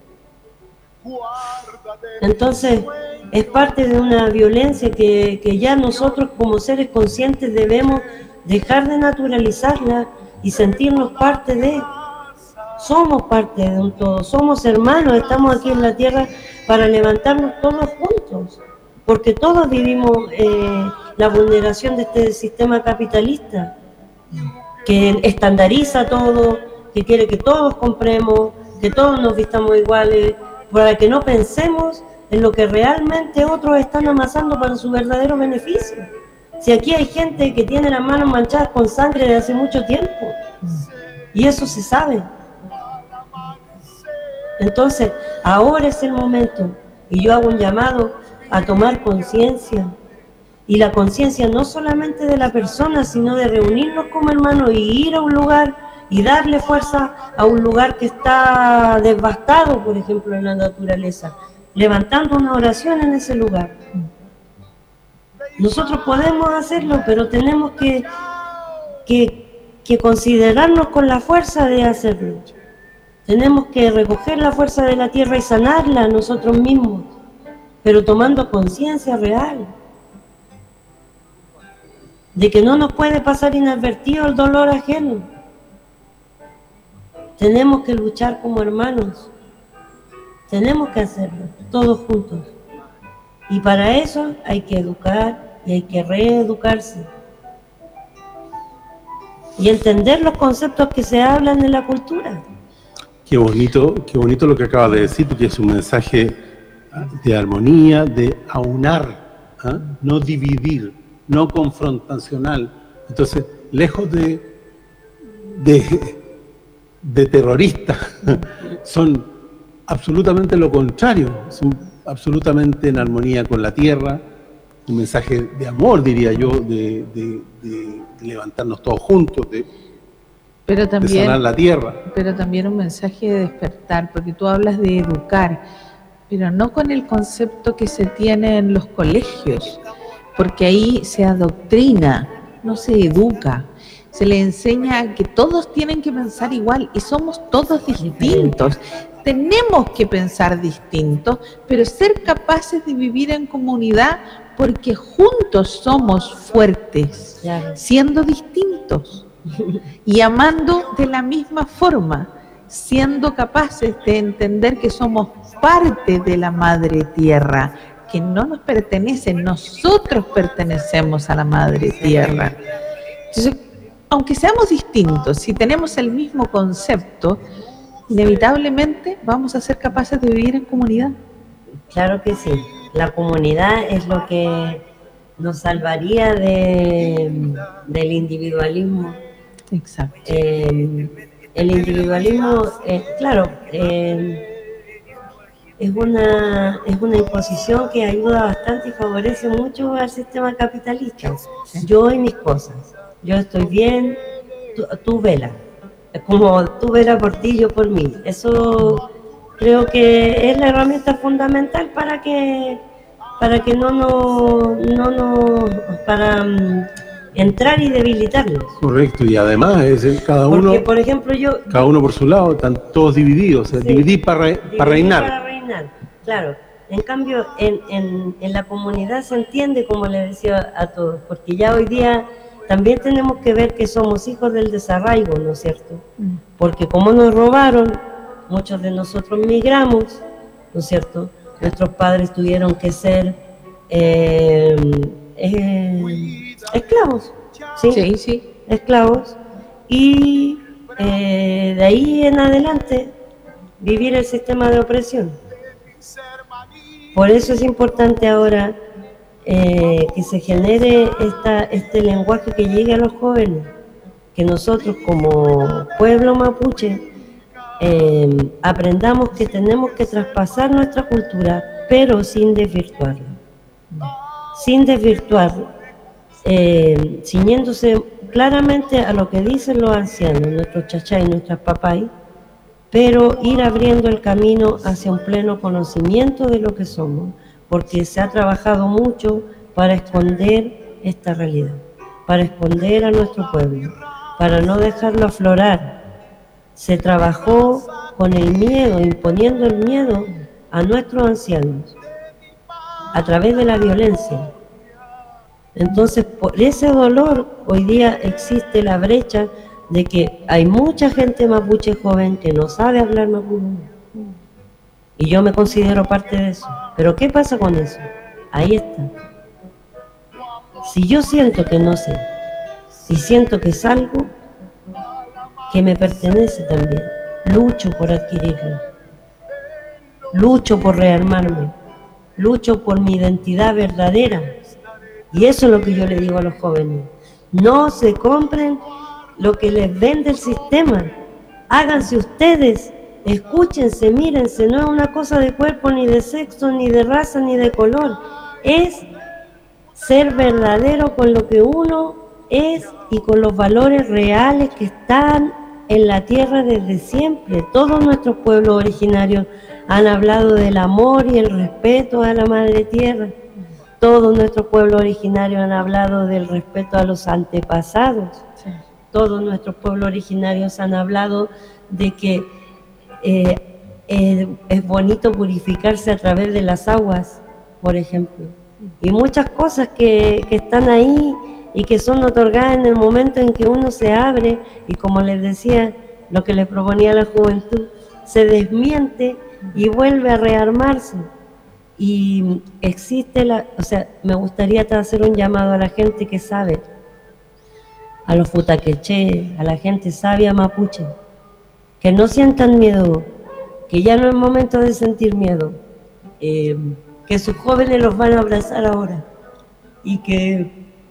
Speaker 3: Entonces, es parte de una violencia que, que ya nosotros como seres conscientes debemos dejar de naturalizarla y sentirnos parte de. Somos parte de un todo, somos hermanos, estamos aquí en la tierra para levantarnos todos juntos, porque todos vivimos eh, la vulneración de este sistema capitalista, que estandariza todo, que quiere que todos compremos, que todos nos vistamos iguales, para que no pensemos en lo que realmente otros están amasando para su verdadero beneficio. Si aquí hay gente que tiene las manos manchadas con sangre de hace mucho tiempo, y eso se sabe. Entonces, ahora es el momento, y yo hago un llamado a tomar conciencia, y la conciencia no solamente de la persona, sino de reunirnos como hermanos y ir a un lugar y darle fuerza a un lugar que está devastado, por ejemplo, en la naturaleza, levantando una oración en ese lugar. Nosotros podemos hacerlo, pero tenemos que, que, que considerarnos con la fuerza de hacerlo. Tenemos que recoger la fuerza de la tierra y sanarla nosotros mismos, pero tomando conciencia real de que no nos puede pasar inadvertido el dolor ajeno. Tenemos que luchar como hermanos, tenemos que hacerlo, todos juntos. Y para eso hay que educar y hay que reeducarse. Y entender los conceptos que se hablan en la cultura.
Speaker 1: Qué bonito, qué bonito lo que acabas de decir, porque es un mensaje de armonía, de aunar, ¿eh? No dividir, no confrontacional. Entonces, lejos de, de, de terroristas, son absolutamente lo contrario, son absolutamente en armonía con la tierra, un mensaje de amor, diría yo, de, de, de, de levantarnos todos juntos, de
Speaker 2: Pero también,
Speaker 1: de sanar la tierra.
Speaker 2: Pero también un mensaje de despertar, porque tú hablas de educar, pero no con el concepto que se tiene en los colegios, porque ahí se adoctrina, no se educa, se le enseña que todos tienen que pensar igual y somos todos distintos. Tenemos que pensar distintos, pero ser capaces de vivir en comunidad porque juntos somos fuertes, siendo distintos. Y amando de la misma forma, siendo capaces de entender que somos parte de la Madre Tierra, que no nos pertenece, nosotros pertenecemos a la Madre Tierra. Entonces, aunque seamos distintos, si tenemos el mismo concepto, inevitablemente vamos a ser capaces de vivir en comunidad.
Speaker 3: Claro que sí, la comunidad es lo que nos salvaría de, del individualismo.
Speaker 2: Exacto.
Speaker 3: Eh, el individualismo, eh, claro, eh, es una es una imposición que ayuda bastante y favorece mucho al sistema capitalista. Yo y mis cosas, yo estoy bien, tú, tú vela, como tú vela por ti, yo por mí. Eso creo que es la herramienta fundamental para que para que no nos no, no, para um, entrar y debilitarlos.
Speaker 1: Correcto, y además es el, cada uno
Speaker 3: Porque, por ejemplo, yo
Speaker 1: cada uno por su lado, están todos divididos, o sea,
Speaker 3: sí,
Speaker 1: dividir para, re,
Speaker 3: dividir
Speaker 1: para reinar.
Speaker 3: Para reinar, claro. En cambio, en, en, en la comunidad se entiende, como le decía a todos, porque ya hoy día también tenemos que ver que somos hijos del desarraigo, ¿no es cierto? Mm. Porque como nos robaron, muchos de nosotros migramos, ¿no es cierto? Nuestros padres tuvieron que ser eh, eh, esclavos, ¿sí?
Speaker 2: Sí, sí.
Speaker 3: Esclavos, y eh, de ahí en adelante vivir el sistema de opresión. Por eso es importante ahora eh, que se genere esta, este lenguaje que llegue a los jóvenes, que nosotros como pueblo mapuche eh, aprendamos que tenemos que traspasar nuestra cultura, pero sin desvirtuarla, sin desvirtuarla, eh, ciñéndose claramente a lo que dicen los ancianos, nuestros chachá y nuestras papay, pero ir abriendo el camino hacia un pleno conocimiento de lo que somos, porque se ha trabajado mucho para esconder esta realidad, para esconder a nuestro pueblo, para no dejarlo aflorar. Se trabajó con el miedo, imponiendo el miedo a nuestros ancianos, a través de la violencia. Entonces, por ese dolor, hoy día existe la brecha de que hay mucha gente mapuche joven que no sabe hablar mapuche. Y yo me considero parte de eso. Pero ¿qué pasa con eso? Ahí está. Si yo siento que no sé, y siento que es algo que me pertenece también, lucho por adquirirlo. Lucho por rearmarme. Lucho por mi identidad verdadera. Y eso es lo que yo le digo a los jóvenes. No se compren lo que les vende el sistema. Háganse ustedes, escúchense, mírense. No es una cosa de cuerpo, ni de sexo, ni de raza, ni de color. Es ser verdadero con lo que uno es y con los valores reales que están en la tierra desde siempre. Todos nuestros pueblos originarios han hablado del amor y el respeto a la madre tierra. Todos nuestros pueblos originarios han hablado del respeto a los antepasados. Sí. Todos nuestros pueblos originarios han hablado de que eh, eh, es bonito purificarse a través de las aguas, por ejemplo. Y muchas cosas que, que están ahí y que son otorgadas en el momento en que uno se abre, y como les decía, lo que les proponía la juventud, se desmiente y vuelve a rearmarse. Y existe la, o sea, me gustaría hacer un llamado a la gente que sabe, a los futaqueché, a la gente sabia mapuche, que no sientan miedo, que ya no es momento de sentir miedo, eh, que sus jóvenes los van a abrazar ahora, y que,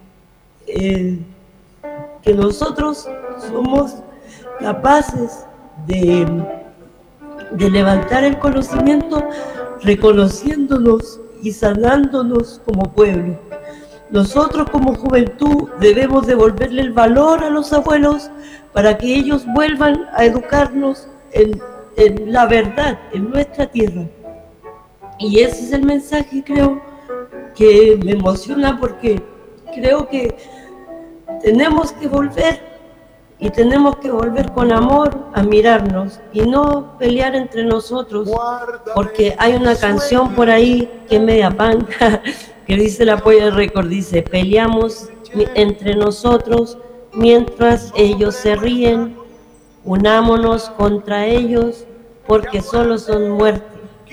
Speaker 3: eh, que nosotros somos capaces de, de levantar el conocimiento, reconociéndonos y sanándonos como pueblo. Nosotros como juventud debemos devolverle el valor a los abuelos para que ellos vuelvan a educarnos en, en la verdad, en nuestra tierra. Y ese es el mensaje, creo, que me emociona, porque creo que tenemos que volver, y tenemos que volver con amor a mirarnos y no pelear entre nosotros, porque hay una canción por ahí que es media panca, que dice la Polla Record, dice: peleamos entre nosotros mientras ellos se ríen, unámonos contra ellos porque solo son muerte.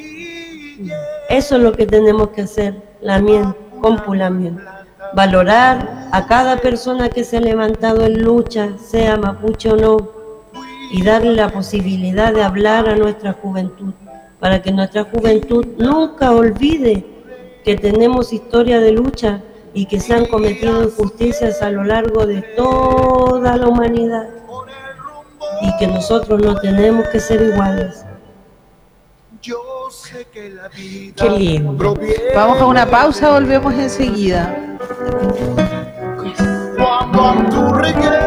Speaker 3: Eso es lo que tenemos que hacer, Lamien, compu Lamien. Valorar a cada persona que se ha levantado en lucha, sea mapuche o no, y darle la posibilidad de hablar a nuestra juventud, para que nuestra juventud nunca olvide que tenemos historia de lucha y que se han cometido injusticias a lo largo de toda la humanidad, y que nosotros no tenemos que ser iguales.
Speaker 2: Qué lindo. Vamos a una pausa, volvemos enseguida.
Speaker 4: Cuando tú regreses,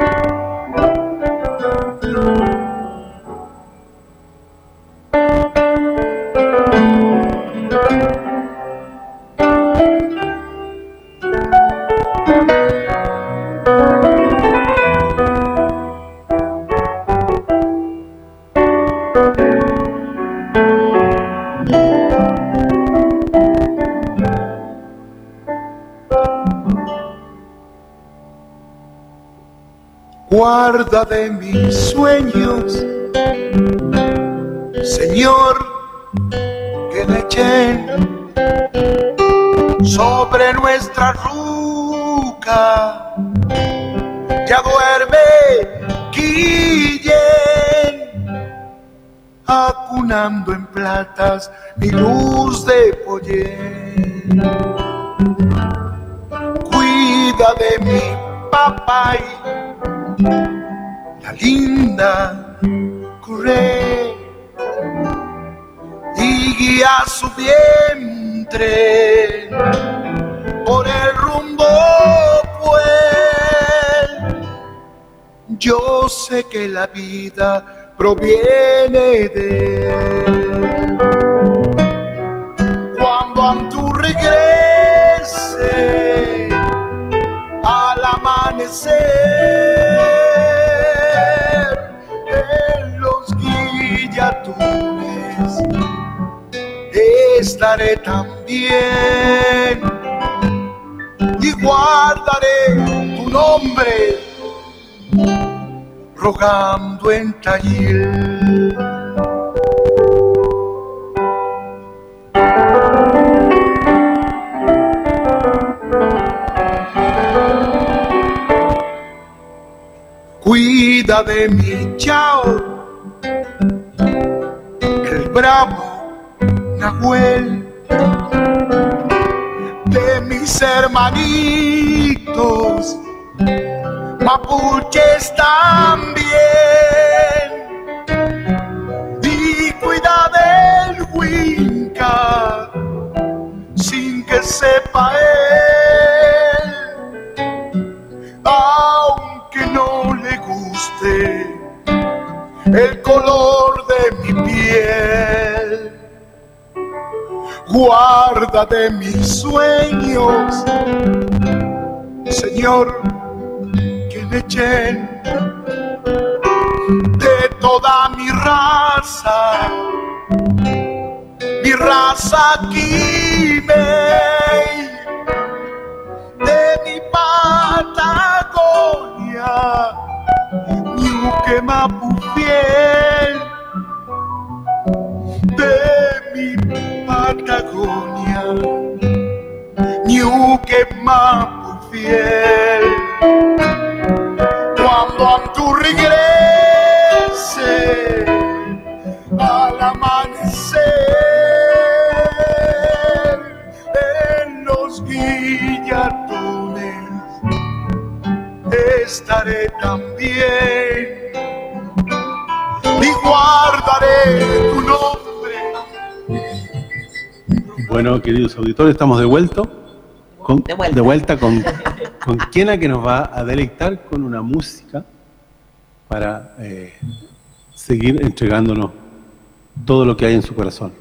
Speaker 4: guarda de mis sueños, Señor, que le echen sobre nuestra ruca. Ya duerme Guillén, acunando en platas mi luz de pollén. Cuida de mi papá y la linda corre, y guía su vientre por el rumbo, pues yo sé que la vida proviene de él. Cuando tú regreses, amanecer en los guillatunes estaré también y guardaré tu nombre rogando en Tayil. Cuida de mi chao, el bravo Nahuel, de mis hermanitos mapuches también, y cuida del Huinca sin que sepa él, aunque no le guste el color de mi piel. Guarda de mis sueños, Señor, que me echen de toda mi raza, mi raza Quimey, de mi Patagonia, Ñuque Mapufiel, de mi Patagonia, Ñuque Mapufiel. Cuando Antú regrese al amanecer en los guillatunes estaré también y guardaré tu nombre.
Speaker 1: Bueno, queridos auditores, estamos de vuelta, con,
Speaker 2: de vuelta,
Speaker 1: de vuelta con, con Kena, que nos va a deleitar con una música para eh, seguir entregándonos todo lo que hay en su corazón.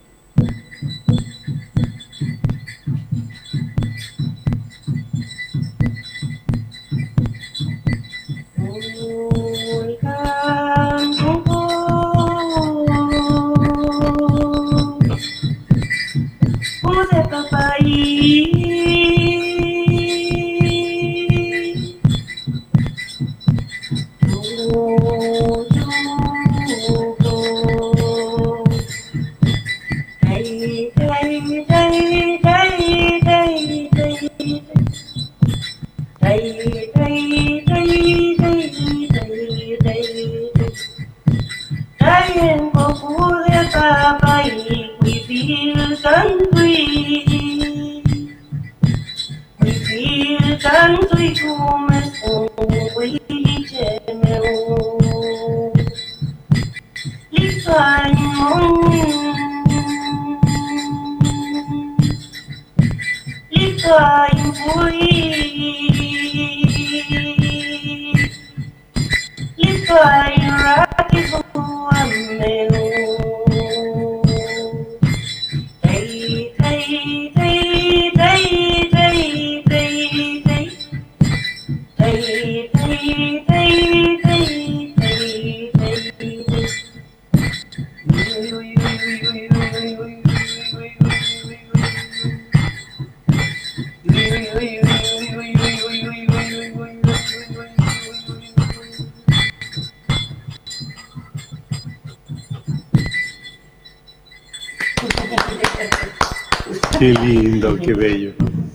Speaker 1: Qué lindo, qué bello,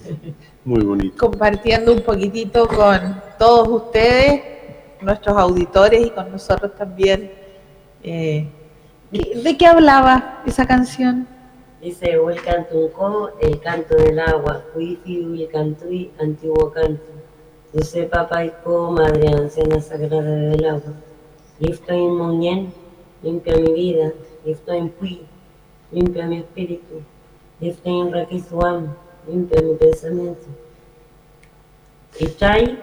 Speaker 1: muy bonito.
Speaker 2: Compartiendo un poquitito con todos ustedes, nuestros auditores y con nosotros también. Eh, ¿De qué hablaba esa canción?
Speaker 3: Dice, el cantuncó, el canto del agua, huifi, el cantui, antiguo canto. Yo sé, papá y co, madre anciana sagrada del agua. Lifto en Muñén, limpia mi vida. Lifto en Pui, limpia mi espíritu. Lifto en Raquizuam, limpia mi pensamiento. Y Chay,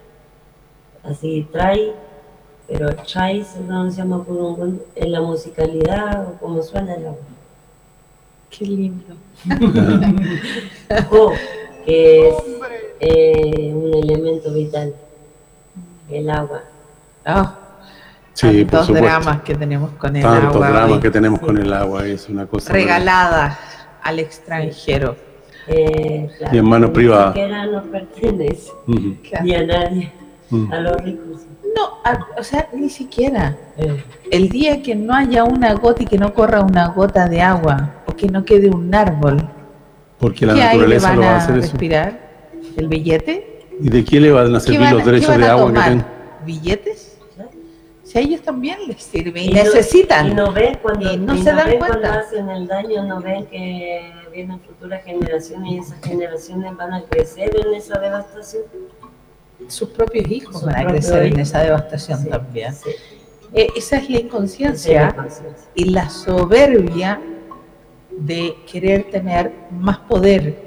Speaker 3: así trae, pero Chay se pronuncia más por un, en la musicalidad o como suena el agua.
Speaker 2: Qué lindo.
Speaker 3: Co, que es eh, un elemento vital. el agua.
Speaker 2: Oh,
Speaker 1: Sí, por
Speaker 2: tantos
Speaker 1: supuesto.
Speaker 2: dramas que tenemos con el
Speaker 1: Tantos
Speaker 2: agua.
Speaker 1: dramas
Speaker 2: hoy.
Speaker 1: que tenemos con el agua, es una cosa...
Speaker 2: Regalada al extranjero.
Speaker 3: Eh, claro,
Speaker 1: Y en mano
Speaker 3: ni
Speaker 1: privada.
Speaker 3: siquiera nos pertenece,
Speaker 1: Ujú.
Speaker 3: ni a nadie,
Speaker 1: Mm.
Speaker 3: a los ricos.
Speaker 2: No, a- o sea, ni siquiera.
Speaker 3: Eh,
Speaker 2: El día que no haya una gota y que no corra una gota de agua, o que no quede un árbol,
Speaker 1: Porque la
Speaker 2: ¿qué aire
Speaker 1: naturaleza
Speaker 2: van
Speaker 1: lo va a
Speaker 2: a
Speaker 1: hacer eso.
Speaker 2: respirar? ¿El billete?
Speaker 1: ¿Y de qué le van a
Speaker 2: ¿Qué
Speaker 1: servir
Speaker 2: van,
Speaker 1: los
Speaker 2: qué
Speaker 1: derechos
Speaker 2: van
Speaker 1: de
Speaker 2: a
Speaker 1: agua que
Speaker 2: tomar?
Speaker 1: tienen?
Speaker 2: ¿Billetes?
Speaker 3: claro.
Speaker 2: Si a ellos también les sirve y,
Speaker 3: no-
Speaker 2: necesitan.
Speaker 3: Y no ven cuando,
Speaker 2: Y no
Speaker 3: y
Speaker 2: se dan
Speaker 3: ven
Speaker 2: cuenta.
Speaker 3: cuando hacen el daño, no ven que vienen futuras generaciones y esas generaciones van a crecer en esa devastación.
Speaker 2: Sus propios hijos
Speaker 3: Sus
Speaker 2: van a
Speaker 3: propios
Speaker 2: crecer en
Speaker 3: hijos.
Speaker 2: esa devastación
Speaker 3: Sí,
Speaker 2: también.
Speaker 3: sí.
Speaker 2: Eh, esa es la
Speaker 3: Esa es la
Speaker 2: inconsciencia
Speaker 3: conciencia.
Speaker 2: y la soberbia de querer tener más poder.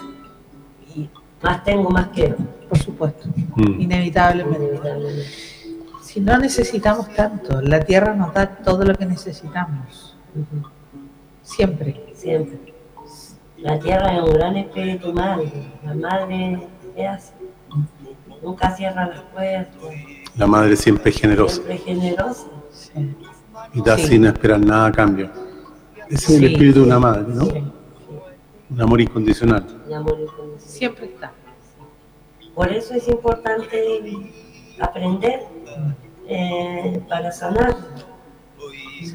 Speaker 2: Y,
Speaker 3: Más tengo, más quiero.
Speaker 2: por supuesto,
Speaker 1: Mm.
Speaker 2: inevitablemente.
Speaker 3: Inevitablemente.
Speaker 2: Si no necesitamos tanto, la tierra nos da todo lo que necesitamos.
Speaker 3: Ujú.
Speaker 2: Siempre.
Speaker 3: Siempre. La tierra es un gran espíritu madre. La madre es así. Nunca cierra las puertas.
Speaker 1: La madre siempre es generosa
Speaker 3: Siempre generosa.
Speaker 2: Sí.
Speaker 1: y da
Speaker 2: Sí.
Speaker 1: sin esperar nada a cambio. Ese es el
Speaker 2: Sí.
Speaker 1: espíritu de una madre, ¿no?
Speaker 2: Sí.
Speaker 1: Un amor incondicional.
Speaker 3: Y amor incondicional.
Speaker 2: Siempre está.
Speaker 3: Por eso es importante aprender eh, para sanar.
Speaker 2: Sí.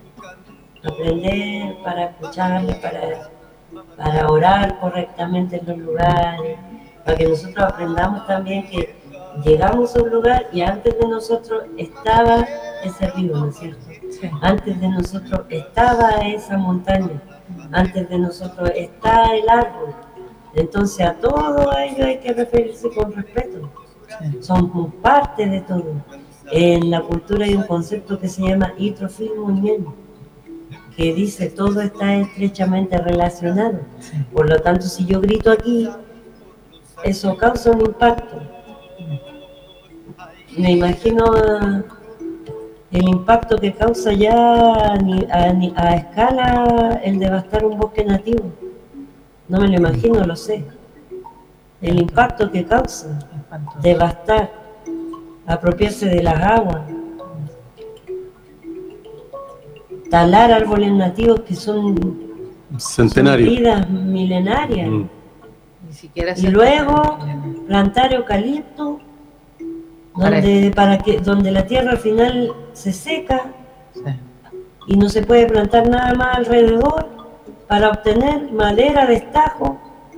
Speaker 3: Aprender para escucharle, para, para orar correctamente en los lugares, para que nosotros aprendamos también que llegamos a un lugar y antes de nosotros estaba ese río, ¿no es cierto?
Speaker 2: Sí.
Speaker 3: Antes de nosotros estaba esa montaña, antes de nosotros está el árbol. Entonces a todo ello hay que referirse con respeto.
Speaker 2: Sí.
Speaker 3: Somos parte de todo. En la cultura hay un concepto que se llama Itrofil Muñén, que dice todo está estrechamente relacionado.
Speaker 2: Sí.
Speaker 3: Por lo tanto, si yo grito aquí, eso causa un impacto. Me imagino ah, el impacto que causa ya a, ni- a ni- a escala el devastar un bosque nativo. No me lo imagino, lo sé. El impacto que causa
Speaker 2: Espantoso.
Speaker 3: devastar, apropiarse de las aguas, talar árboles nativos que son, son
Speaker 1: Centenario.
Speaker 3: vidas milenarias,
Speaker 1: Mm.
Speaker 2: Ni siquiera
Speaker 3: y
Speaker 2: se-
Speaker 3: luego plantar eucalipto donde, para que, donde la tierra al final se seca
Speaker 2: Sí.
Speaker 3: y no se puede plantar nada más alrededor para obtener madera de estajo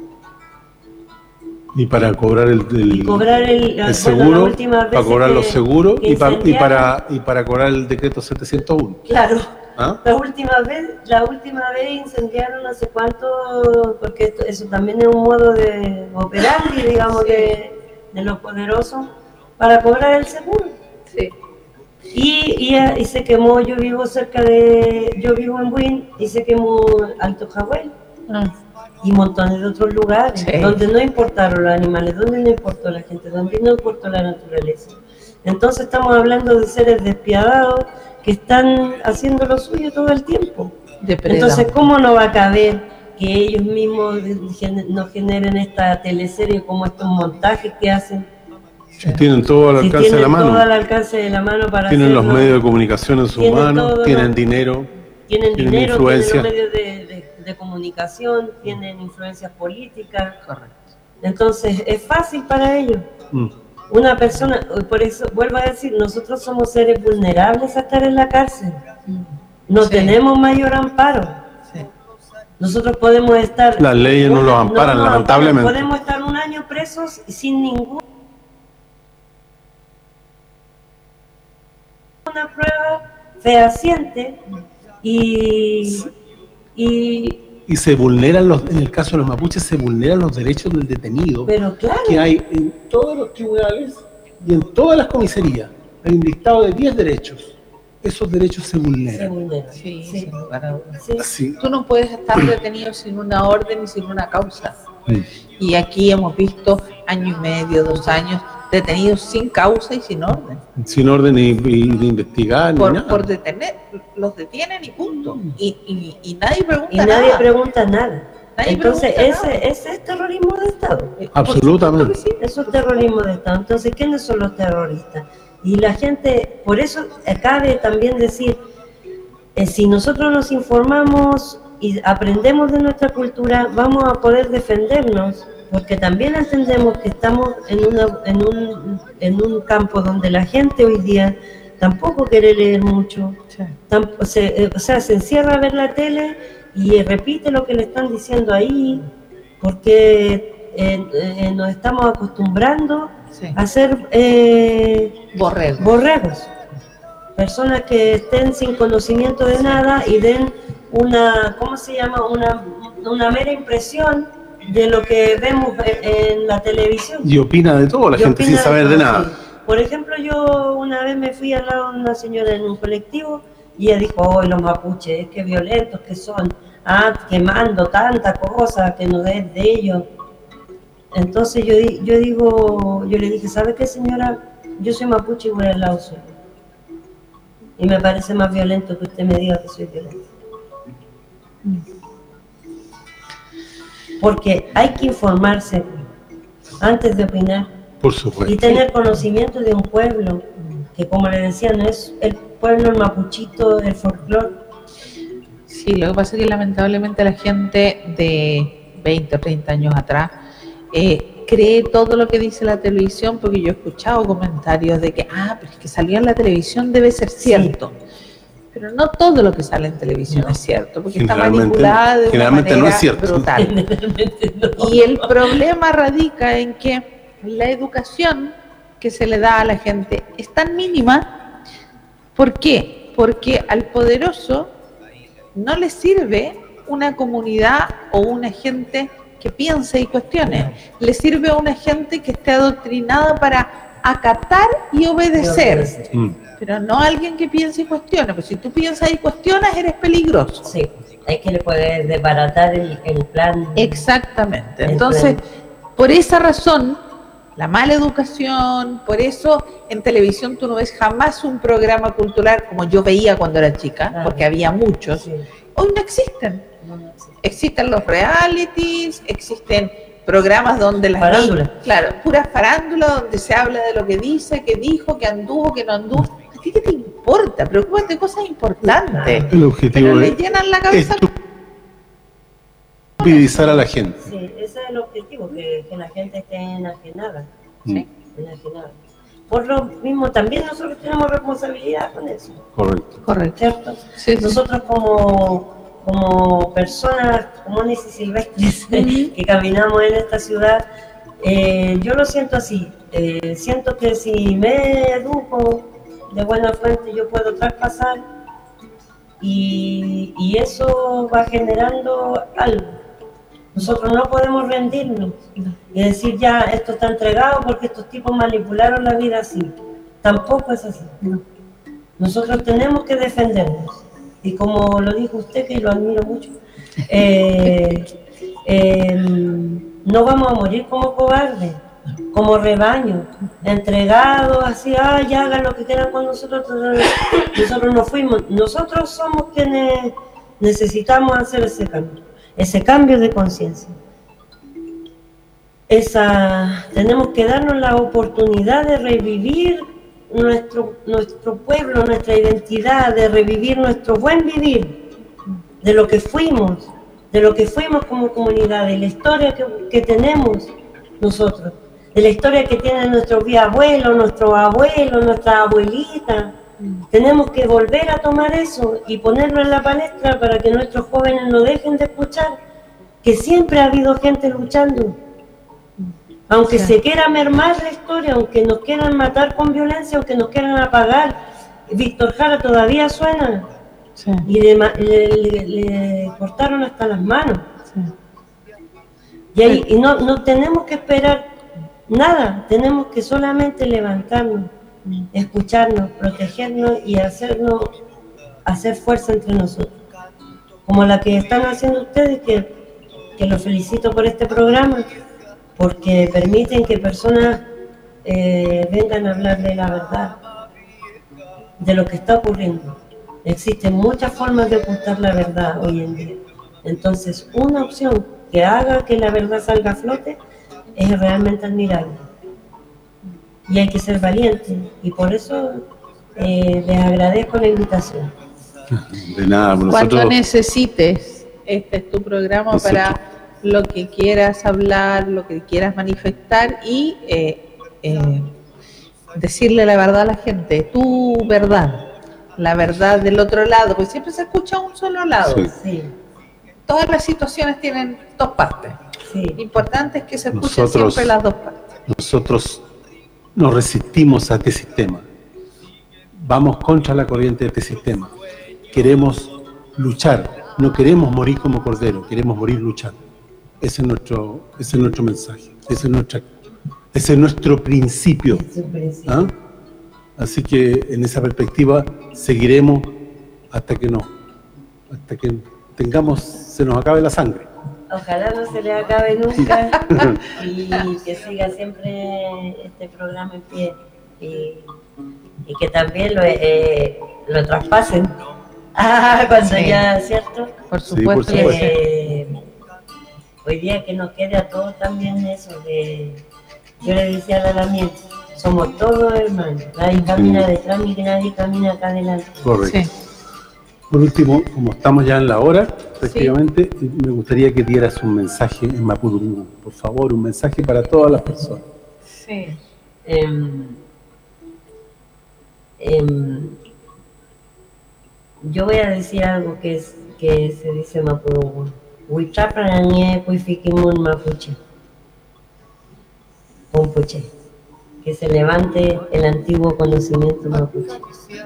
Speaker 1: Y para cobrar el, el-
Speaker 3: y cobrar el,
Speaker 1: el
Speaker 3: bueno, la
Speaker 1: seguro,
Speaker 3: última vez
Speaker 1: para cobrar
Speaker 3: que-
Speaker 1: los seguros
Speaker 3: que
Speaker 1: y, pa- y
Speaker 3: incendiaron-
Speaker 1: para, y para cobrar el decreto setecientos uno.
Speaker 3: Claro.
Speaker 1: ¿Ah?
Speaker 3: La última vez, la última vez incendiaron hace cuánto, porque esto- eso también es un modo de operandi, digamos, de, de los poderosos, para cobrar el seguro.
Speaker 2: Sí.
Speaker 3: Y, y, eh, y se quemó, yo vivo cerca de, yo vivo en Buin, y se quemó Alto Jahuel,
Speaker 2: Ah,
Speaker 3: y montones de otros lugares,
Speaker 2: Sí.
Speaker 3: donde no importaron los animales, donde no importó la gente, donde no importó la naturaleza. Entonces estamos hablando de seres despiadados que están haciendo lo suyo todo el tiempo.
Speaker 2: depredador.
Speaker 3: Entonces, ¿cómo no va a caber que ellos mismos gen- nos generen esta teleserie como estos montajes que hacen?
Speaker 1: Si tienen todo al
Speaker 3: Si
Speaker 1: alcance de
Speaker 3: tienen
Speaker 1: la
Speaker 3: todo al
Speaker 1: mano,
Speaker 3: alcance de la mano para
Speaker 1: tienen los
Speaker 3: hacerlo,
Speaker 1: medios de comunicación en sus
Speaker 3: Tienen
Speaker 1: manos,
Speaker 3: todo,
Speaker 1: tienen
Speaker 3: ¿no?
Speaker 1: dinero.
Speaker 3: tienen
Speaker 1: tienen
Speaker 3: dinero,
Speaker 1: influencia.
Speaker 3: tienen los medios de, de- de comunicación, tienen influencias políticas.
Speaker 2: Correcto.
Speaker 3: Entonces, es fácil para ellos.
Speaker 1: Mm.
Speaker 3: Una persona, por eso vuelvo a decir, nosotros somos seres vulnerables a estar en la cárcel. No
Speaker 2: Sí.
Speaker 3: tenemos mayor amparo.
Speaker 2: Sí.
Speaker 3: Nosotros podemos estar...
Speaker 1: Las leyes no
Speaker 3: una-
Speaker 1: los amparan,
Speaker 3: nos
Speaker 1: lamentablemente.
Speaker 3: Podemos estar un año presos sin ninguna prueba fehaciente y... y
Speaker 1: Y se vulneran los, en el caso de los mapuches, se vulneran los derechos del detenido
Speaker 3: pero claro,
Speaker 1: que hay en todos los tribunales y en todas las comisarías. Hay un listado de diez derechos. Esos derechos se
Speaker 3: se
Speaker 1: vulneran.
Speaker 3: vulnera.
Speaker 2: Sí,
Speaker 3: Sí,
Speaker 2: sin lugar a dudas.
Speaker 3: sí.
Speaker 1: Así.
Speaker 2: Tú no puedes estar detenido sin una orden y sin una causa.
Speaker 1: Mm.
Speaker 2: Y aquí hemos visto año y medio, dos años, detenidos sin causa y sin orden.
Speaker 1: Sin orden y, y de investigar ni
Speaker 2: Por,
Speaker 1: nada.
Speaker 2: por detener, los detienen y punto. Y, y, y nadie pregunta
Speaker 3: Y nadie
Speaker 2: nada.
Speaker 3: pregunta nada.
Speaker 2: Nadie
Speaker 3: Entonces,
Speaker 2: pregunta nada.
Speaker 3: ese, ese es terrorismo de Estado.
Speaker 1: Absolutamente.
Speaker 2: Por supuesto que sí.
Speaker 3: Eso es terrorismo de Estado. Entonces, ¿quiénes son los terroristas? Y la gente, por eso cabe también decir, eh, si nosotros nos informamos y aprendemos de nuestra cultura, vamos a poder defendernos, porque también entendemos que estamos en, una, en, un, en un campo donde la gente hoy día tampoco quiere leer mucho,
Speaker 2: Sí.
Speaker 3: tamp- se, eh, o sea, se encierra a ver la tele y eh, repite lo que le están diciendo ahí, porque eh, eh, nos estamos acostumbrando
Speaker 2: Sí.
Speaker 3: a ser eh,
Speaker 2: Borrego.
Speaker 3: borregos, personas que estén sin conocimiento de nada y den una, ¿cómo se llama? Una, una mera impresión de lo que vemos en, en la televisión.
Speaker 1: Y opina de todo la
Speaker 3: Y
Speaker 1: gente sin
Speaker 3: opina
Speaker 1: saber de
Speaker 3: todo,
Speaker 1: nada.
Speaker 3: sí. Por ejemplo, yo una vez me fui al lado de una señora en un colectivo y ella dijo, oh, los mapuches, qué violentos que son, ah, quemando tanta cosa que no es de ellos. Entonces yo, di- yo digo, yo le dije, ¿sabe qué, señora? Yo soy mapuche y voy al lado suyo. Y me parece más violento que usted me diga que soy violento. Porque hay que informarse antes de opinar
Speaker 1: Por
Speaker 3: y
Speaker 1: supuesto.
Speaker 3: tener conocimiento de un pueblo, que como le decía, no es el pueblo, el mapuchito, el folclore.
Speaker 2: Sí, lo que pasa es que lamentablemente la gente de veinte o treinta años atrás eh, cree todo lo que dice la televisión, porque yo he escuchado comentarios de que, ah, pero es que salió en la televisión, debe ser cierto. Pero no todo lo que sale en televisión
Speaker 3: No.
Speaker 2: es cierto, porque está
Speaker 1: Generalmente-
Speaker 2: manipulada de una
Speaker 1: generalmente no
Speaker 2: manera
Speaker 1: es cierto.
Speaker 2: brutal.
Speaker 3: Generalmente no.
Speaker 2: Y el problema radica en que la educación que se le da a la gente es tan mínima. ¿Por qué? Porque al poderoso no le sirve una comunidad o una gente que piense y cuestione. Le sirve a una gente que esté adoctrinada para acatar y obedecer.
Speaker 1: Mm.
Speaker 2: Pero no a alguien que piense y cuestione. Pues si tú piensas y cuestionas, eres peligroso.
Speaker 3: Sí, hay que le poder desbaratar el, el plan.
Speaker 2: Exactamente.
Speaker 3: El
Speaker 2: Entonces,
Speaker 3: plan.
Speaker 2: por esa razón, la mala educación, por eso en televisión tú no ves jamás un programa cultural como yo veía cuando era chica,
Speaker 3: Claro.
Speaker 2: porque había muchos.
Speaker 3: Sí.
Speaker 2: Hoy no existen.
Speaker 3: No, no, sí.
Speaker 2: Existen los realities, existen programas donde las
Speaker 3: Farándula.
Speaker 2: niñas- claro, pura farándula donde se habla de lo que dice, que dijo, que anduvo, que no anduvo. ¿A ti qué te importa? Preocúpate de cosas importantes.
Speaker 1: El objetivo
Speaker 2: Pero le
Speaker 1: es
Speaker 2: llenan la cabeza.
Speaker 1: estupidizar a la gente.
Speaker 3: Sí, ese es el objetivo, que, que la gente esté enajenada.
Speaker 1: Sí.
Speaker 3: enajenada. Por lo mismo, también nosotros tenemos responsabilidad con eso,
Speaker 1: Correcto.
Speaker 2: Correcto.
Speaker 3: ¿cierto?
Speaker 2: Sí, sí.
Speaker 3: Nosotros como, como personas comunes y silvestres
Speaker 2: Ujú.
Speaker 3: que caminamos en esta ciudad, eh, yo lo siento así. Eh, siento que si me educo de buena fuente, yo puedo traspasar y, y eso va generando algo. Nosotros no podemos rendirnos y decir ya esto está entregado porque estos tipos manipularon la vida así. Tampoco es así. Nosotros tenemos que defendernos. Y como lo dijo usted, que lo admiro mucho, eh, eh, no vamos a morir como cobardes, como rebaño, entregados así, ah, ya hagan lo que quieran con nosotros. Nosotros no fuimos, nosotros somos quienes necesitamos hacer ese cambio. Ese cambio de conciencia. Esa, tenemos que darnos la oportunidad de revivir nuestro, nuestro pueblo, nuestra identidad, de revivir nuestro buen vivir, de lo que fuimos, de lo que fuimos como comunidad, de la historia que, que tenemos nosotros, de la historia que tienen nuestros bisabuelos, nuestros abuelos, nuestras abuelitas. Tenemos que volver a tomar eso y ponerlo en la palestra para que nuestros jóvenes no dejen de escuchar que siempre ha habido gente luchando. Aunque
Speaker 2: Sí.
Speaker 3: se quiera mermar la historia, aunque nos quieran matar con violencia, aunque nos quieran apagar, Víctor Jara todavía suena
Speaker 2: Sí,
Speaker 3: y le, ma- le- le- le cortaron hasta las manos.
Speaker 2: sí.
Speaker 3: Y, ahí, y no, no tenemos que esperar nada, tenemos que solamente levantarnos, escucharnos, protegernos y hacernos, hacer fuerza entre nosotros. Como la que están haciendo ustedes, que, que los felicito por este programa, porque permiten que personas eh, vengan a hablar de la verdad, de lo que está ocurriendo. Existen muchas formas de ocultar la verdad hoy en día. Entonces, una opción que haga que la verdad salga a flote es realmente admirable. Y hay que ser valiente, y por eso eh, les agradezco la invitación.
Speaker 1: De nada,
Speaker 2: Cuando
Speaker 1: nosotros...
Speaker 2: necesites, este es tu programa
Speaker 1: Nosotros.
Speaker 2: para lo que quieras hablar, lo que quieras manifestar y eh, eh, decirle la verdad a la gente, tu verdad, la verdad del otro lado, porque siempre se escucha un solo lado.
Speaker 1: Sí.
Speaker 3: Sí,
Speaker 2: Todas las situaciones tienen dos partes.
Speaker 3: sí.
Speaker 2: Lo importante es que se escuchen
Speaker 1: Nosotros-
Speaker 2: siempre las dos partes.
Speaker 1: Nosotros nos resistimos a este sistema. Vamos contra la corriente de este sistema. Queremos luchar. No queremos morir como cordero, queremos morir luchando. Ese es nuestro, ese es nuestro mensaje. Ese es, nuestra, ese es nuestro principio.
Speaker 3: Es un principio.
Speaker 1: ¿Ah? Así que en esa perspectiva seguiremos hasta que no, hasta que tengamos, se nos acabe la sangre.
Speaker 3: Ojalá no se le acabe nunca y que siga siempre este programa en pie y, y que también lo, eh, lo traspasen. Ah, cuando
Speaker 2: Sí.
Speaker 3: ya, ¿cierto?
Speaker 2: Por
Speaker 1: Sí,
Speaker 2: supuesto.
Speaker 1: por supuesto.
Speaker 2: que
Speaker 3: Eh, hoy día que nos quede a todos también eso de, yo le decía a la Damián, somos todos hermanos, nadie camina detrás ni que nadie camina acá adelante.
Speaker 1: Correcto.
Speaker 2: sí.
Speaker 1: Por último, como estamos ya en la hora, efectivamente, me gustaría que dieras un mensaje en Mapudungun. Por favor, un mensaje para todas las personas.
Speaker 2: Sí.
Speaker 3: Em, em, yo voy a decir algo que es que se dice en Mapudungun. Huichapranañe kuifikimun mapuche. Pompuche. Que se levante el antiguo conocimiento mapuche.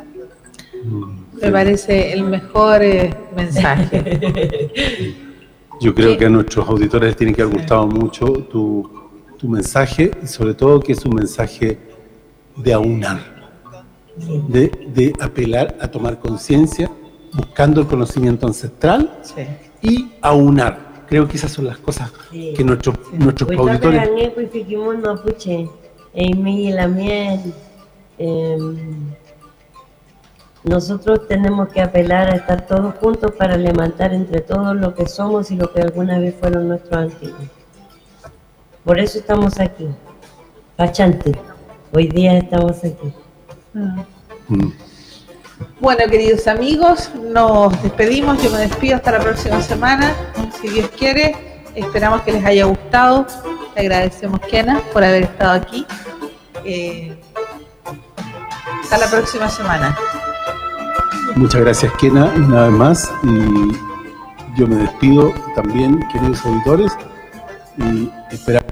Speaker 2: Me parece el mejor eh, mensaje.
Speaker 1: Yo creo
Speaker 2: Sí.
Speaker 1: que a nuestros auditores les tiene que haber gustado mucho tu, tu mensaje y sobre todo que es un mensaje de aunar,
Speaker 3: Sí.
Speaker 1: de, de apelar a tomar conciencia, buscando el conocimiento ancestral
Speaker 2: Sí.
Speaker 1: y aunar. Creo que esas son las cosas
Speaker 3: Sí.
Speaker 1: que nuestros, nuestros auditores...
Speaker 3: Huichapranañe kuifikimun mapuche. Eimi la miel. Em, Nosotros tenemos que apelar a estar todos juntos para levantar entre todos lo que somos y lo que alguna vez fueron nuestros antiguos. Por eso estamos aquí. Pachante. Hoy día estamos aquí.
Speaker 2: Mm.
Speaker 1: Mm.
Speaker 2: Bueno, queridos amigos, nos despedimos. Yo me despido hasta la próxima semana. Si Dios quiere, esperamos que les haya gustado. Le agradecemos, Kena, por haber estado aquí. Eh, hasta la próxima semana.
Speaker 1: Muchas gracias, Kena, una vez más. Y yo me despido también, queridos auditores, y esperamos